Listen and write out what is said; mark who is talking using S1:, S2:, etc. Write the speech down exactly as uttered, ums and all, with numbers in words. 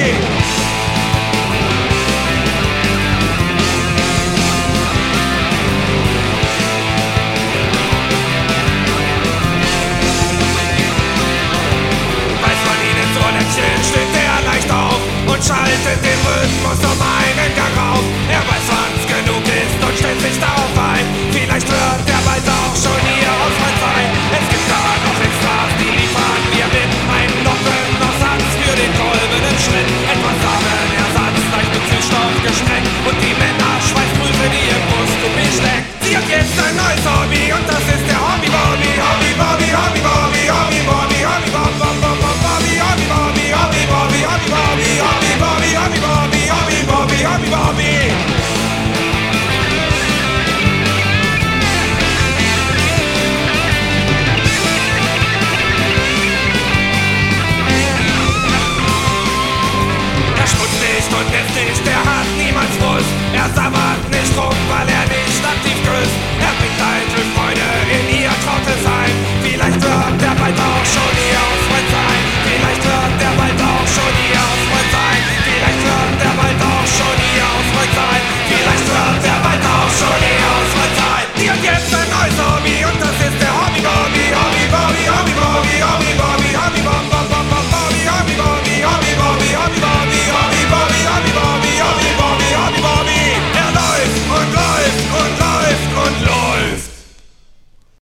S1: Steht er leicht auf und schaltet den Rhythmus um einen Gang auf. Er weiß, wann's genug ist und stellt sich darauf ein. Vielleicht wird er bald auch schon hier ausfallen sein. Es gibt da noch Extras, die liefern wir mit. Einen noch Satz für den goldenen Schritt. Etwas Samenersatz, leicht mit Süßstoff gesprengt. Und die Männer Schweißdrüse, die im Brustgummi steckt. Sie hat jetzt ein neues Hobby und das ist der Hobby-Bobby. Hobby-Bobby, Hobby-Bobby, Hobby-Bobby, Hobby-Bobby, Hobby-Bobby, Hobby-Bobby, Hobby-Bobby, Hobby-Bobby, Hobby-Bobby, Hobby-Bobby, Hobby-Bobby, Hobby-Bobby. Er schmutzt nicht und lässt nicht, er hat niemals Frust. Er sabbert nicht rum, weil er nicht aktiv grüßt. Er bringt ein Glück Freude in ihr trautes Heim. Vielleicht wird er bald auch schon